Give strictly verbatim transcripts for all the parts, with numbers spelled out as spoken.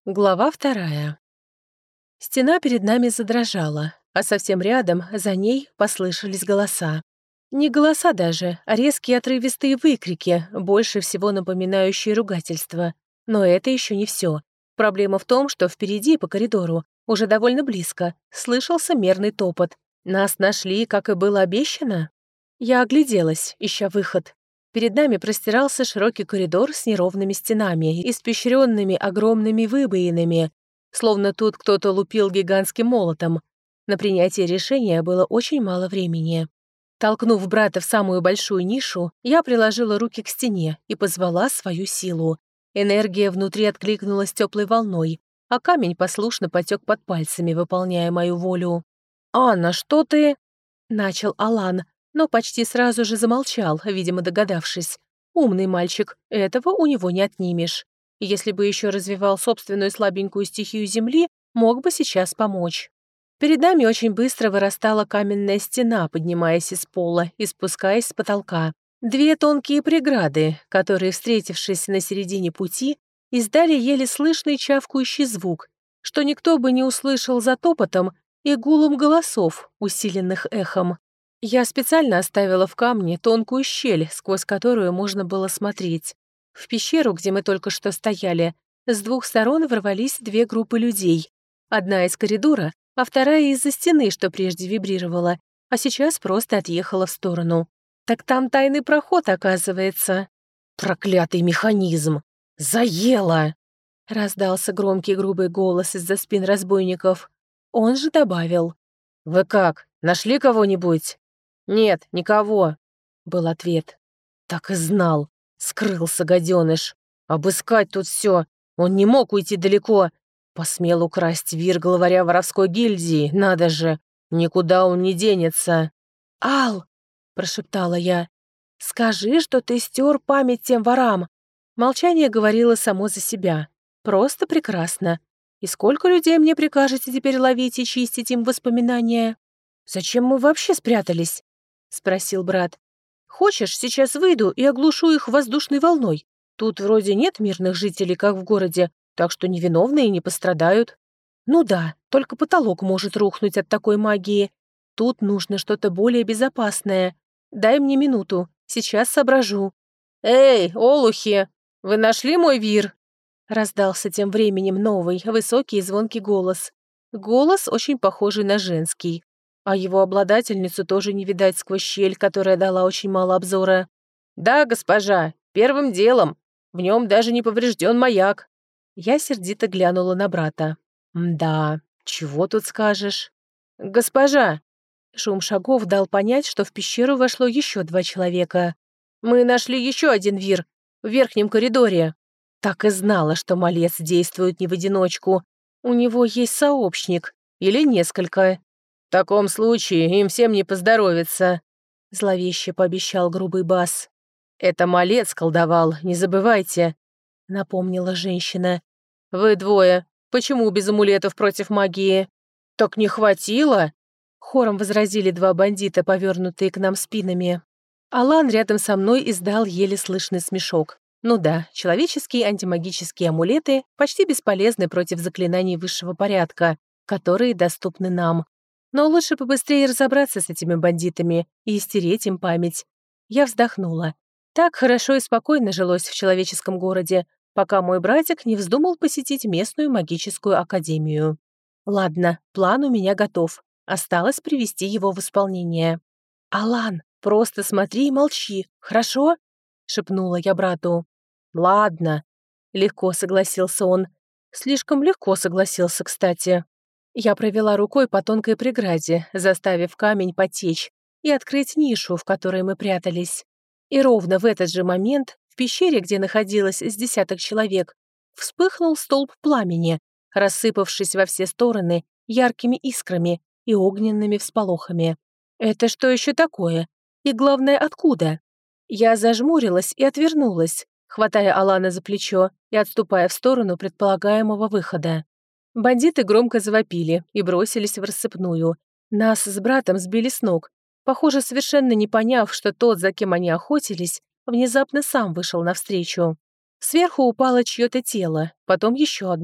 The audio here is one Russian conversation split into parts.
Глава вторая. Стена перед нами задрожала, а совсем рядом, за ней, послышались голоса. Не голоса даже, а резкие отрывистые выкрики, больше всего напоминающие ругательство. Но это еще не все. Проблема в том, что впереди, по коридору, уже довольно близко, слышался мерный топот. Нас нашли, как и было обещано? Я огляделась, ища выход. Перед нами простирался широкий коридор с неровными стенами, испещренными огромными выбоинами, словно тут кто-то лупил гигантским молотом. На принятие решения было очень мало времени. Толкнув брата в самую большую нишу, я приложила руки к стене и позвала свою силу. Энергия внутри откликнулась теплой волной, а камень послушно потек под пальцами, выполняя мою волю. «Анна, что ты?» — начал Алан, но почти сразу же замолчал, видимо, догадавшись. Умный мальчик, этого у него не отнимешь. Если бы еще развивал собственную слабенькую стихию земли, мог бы сейчас помочь. Перед нами очень быстро вырастала каменная стена, поднимаясь из пола и спускаясь с потолка. Две тонкие преграды, которые, встретившись на середине пути, издали еле слышный чавкающий звук, что никто бы не услышал за топотом и гулом голосов, усиленных эхом. Я специально оставила в камне тонкую щель, сквозь которую можно было смотреть. В пещеру, где мы только что стояли, с двух сторон ворвались две группы людей. Одна из коридора, а вторая из-за стены, что прежде вибрировала, а сейчас просто отъехала в сторону. Так там тайный проход, оказывается. «Проклятый механизм! Заело!» Раздался громкий грубый голос из-за спин разбойников. Он же добавил: «Вы как, нашли кого-нибудь?» «Нет, никого», — был ответ. «Так и знал. Скрылся гаденыш. Обыскать тут все. Он не мог уйти далеко. Посмел украсть вир главаря воровской гильдии, надо же. Никуда он не денется». «Ал», — прошептала я, — «скажи, что ты стер память тем ворам». Молчание говорило само за себя. Просто прекрасно. И сколько людей мне прикажете теперь ловить и чистить им воспоминания? «Зачем мы вообще спрятались?» — спросил брат. «Хочешь, сейчас выйду и оглушу их воздушной волной? Тут вроде нет мирных жителей, как в городе, так что невиновные не пострадают». «Ну да, только потолок может рухнуть от такой магии. Тут нужно что-то более безопасное. Дай мне минуту, сейчас соображу». «Эй, олухи, вы нашли мой вир?» Раздался тем временем новый, высокий и звонкий голос. Голос, очень похожий на женский. А его обладательницу тоже не видать сквозь щель, которая дала очень мало обзора. «Да, госпожа, первым делом. В нем даже не поврежден маяк». Я сердито глянула на брата. «Да, чего тут скажешь?» «Госпожа!» Шум шагов дал понять, что в пещеру вошло еще два человека. «Мы нашли еще один вир в верхнем коридоре». Так и знала, что малец действует не в одиночку. У него есть сообщник. Или несколько. «В таком случае им всем не поздоровится», — зловеще пообещал грубый бас. «Это малец колдовал, не забывайте», — напомнила женщина. «Вы двое. Почему без амулетов против магии?» «Так не хватило», — хором возразили два бандита, повернутые к нам спинами. Алан рядом со мной издал еле слышный смешок. Ну да, человеческие антимагические амулеты почти бесполезны против заклинаний высшего порядка, которые доступны нам. Но лучше побыстрее разобраться с этими бандитами и стереть им память. Я вздохнула. Так хорошо и спокойно жилось в человеческом городе, пока мой братик не вздумал посетить местную магическую академию. Ладно, план у меня готов. Осталось привести его в исполнение. «Алан, просто смотри и молчи, хорошо?» — шепнула я брату. «Ладно», — легко согласился он. Слишком легко согласился, кстати. Я провела рукой по тонкой преграде, заставив камень потечь, и открыть нишу, в которой мы прятались. И ровно в этот же момент в пещере, где находилось с десяток человек, вспыхнул столб пламени, рассыпавшись во все стороны яркими искрами и огненными всполохами. Это что еще такое? И главное, откуда? Я зажмурилась и отвернулась, хватая Алана за плечо и отступая в сторону предполагаемого выхода. Бандиты громко завопили и бросились в рассыпную. Нас с братом сбили с ног, похоже, совершенно не поняв, что тот, за кем они охотились, внезапно сам вышел навстречу. Сверху упало чье-то тело, потом еще одно,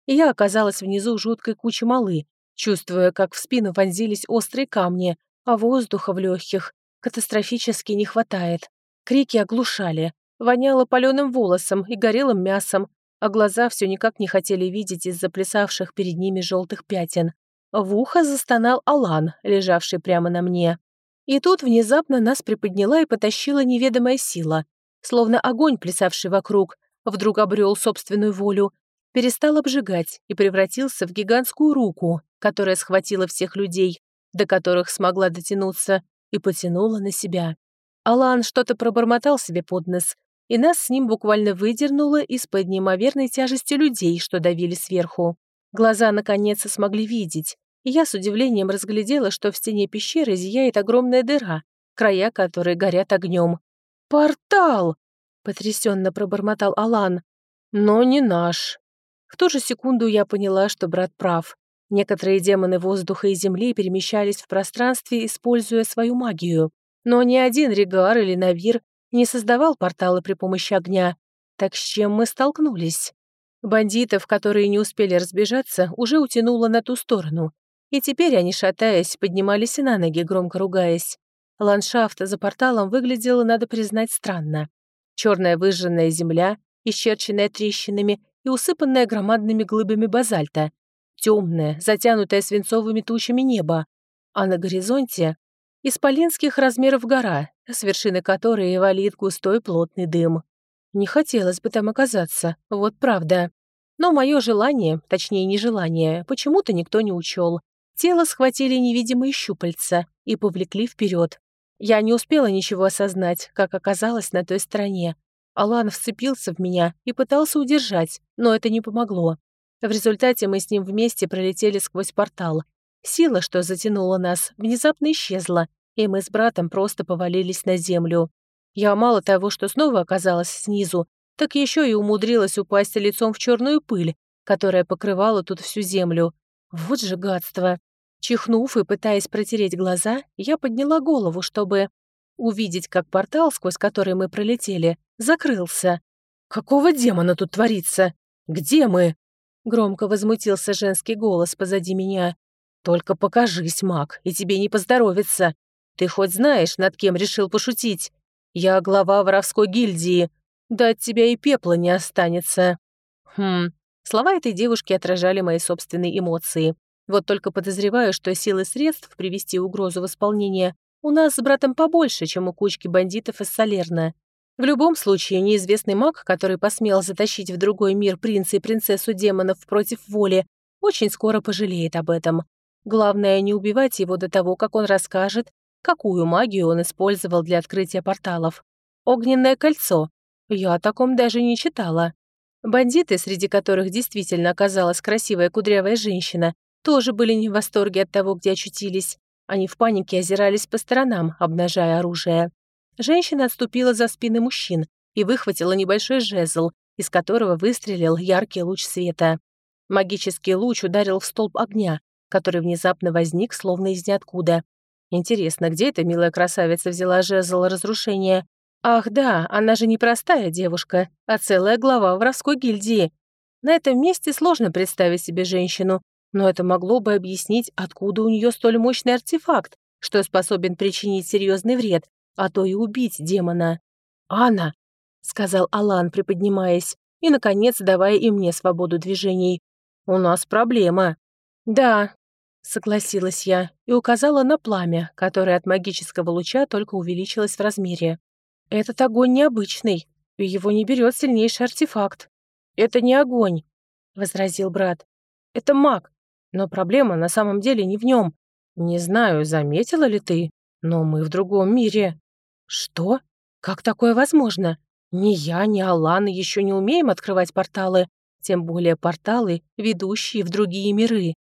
и я оказалась внизу жуткой кучи малы, чувствуя, как в спину вонзились острые камни, а воздуха в легких катастрофически не хватает. Крики оглушали, воняло паленым волосом и горелым мясом, а глаза все никак не хотели видеть из-за плясавших перед ними желтых пятен. В ухо застонал Алан, лежавший прямо на мне. И тут внезапно нас приподняла и потащила неведомая сила. Словно огонь, плясавший вокруг, вдруг обрел собственную волю, перестал обжигать и превратился в гигантскую руку, которая схватила всех людей, до которых смогла дотянуться, и потянула на себя. Алан что-то пробормотал себе под нос, и нас с ним буквально выдернуло из-под неимоверной тяжести людей, что давили сверху. Глаза, наконец, смогли видеть, и я с удивлением разглядела, что в стене пещеры зияет огромная дыра, края которой горят огнем. «Портал!» — потрясенно пробормотал Алан. «Но не наш». В ту же секунду я поняла, что брат прав. Некоторые демоны воздуха и земли перемещались в пространстве, используя свою магию. Но ни один Регар или Навир не создавал порталы при помощи огня. Так с чем мы столкнулись? Бандитов, которые не успели разбежаться, уже утянуло на ту сторону. И теперь они, шатаясь, поднимались на ноги, громко ругаясь. Ландшафт за порталом выглядел, надо признать, странно. Черная выжженная земля, исчерченная трещинами и усыпанная громадными глыбами базальта. Темное, затянутое свинцовыми тучами небо. А на горизонте — исполинских размеров гора, с вершины которой валит густой плотный дым. Не хотелось бы там оказаться, вот правда. Но мое желание, точнее нежелание, почему-то никто не учел. Тело схватили невидимые щупальца и повлекли вперед. Я не успела ничего осознать, как оказалось на той стороне. Алан вцепился в меня и пытался удержать, но это не помогло. В результате мы с ним вместе пролетели сквозь портал. Сила, что затянула нас, внезапно исчезла, и мы с братом просто повалились на землю. Я мало того, что снова оказалась снизу, так еще и умудрилась упасть лицом в черную пыль, которая покрывала тут всю землю. Вот же гадство. Чихнув и пытаясь протереть глаза, я подняла голову, чтобы увидеть, как портал, сквозь который мы пролетели, закрылся. «Какого демона тут творится? Где мы?» Громко возмутился женский голос позади меня. «Только покажись, маг, и тебе не поздоровится. Ты хоть знаешь, над кем решил пошутить? Я глава воровской гильдии. Да от тебя и пепла не останется». Хм, слова этой девушки отражали мои собственные эмоции. Вот только подозреваю, что силы средств привести угрозу в исполнение у нас с братом побольше, чем у кучки бандитов из Салерна. В любом случае, неизвестный маг, который посмел затащить в другой мир принца и принцессу демонов против воли, очень скоро пожалеет об этом. Главное, не убивать его до того, как он расскажет, какую магию он использовал для открытия порталов. Огненное кольцо. Я о таком даже не читала. Бандиты, среди которых действительно оказалась красивая кудрявая женщина, тоже были не в восторге от того, где очутились. Они в панике озирались по сторонам, обнажая оружие. Женщина отступила за спины мужчин и выхватила небольшой жезл, из которого выстрелил яркий луч света. Магический луч ударил в столб огня, который внезапно возник, словно из ниоткуда. Интересно, где эта милая красавица взяла жезл разрушения? Ах да, она же не простая девушка, а целая глава воровской гильдии. На этом месте сложно представить себе женщину, но это могло бы объяснить, откуда у нее столь мощный артефакт, что способен причинить серьезный вред, а то и убить демона. «Анна», — сказал Алан, приподнимаясь, и, наконец, давая и мне свободу движений. «У нас проблема». «Да», — согласилась я и указала на пламя, которое от магического луча только увеличилось в размере. «Этот огонь необычный, и его не берет сильнейший артефакт». «Это не огонь», — возразил брат. «Это маг, но проблема на самом деле не в нем. Не знаю, заметила ли ты, но мы в другом мире». «Что? Как такое возможно? Ни я, ни Алан еще не умеем открывать порталы, тем более порталы, ведущие в другие миры».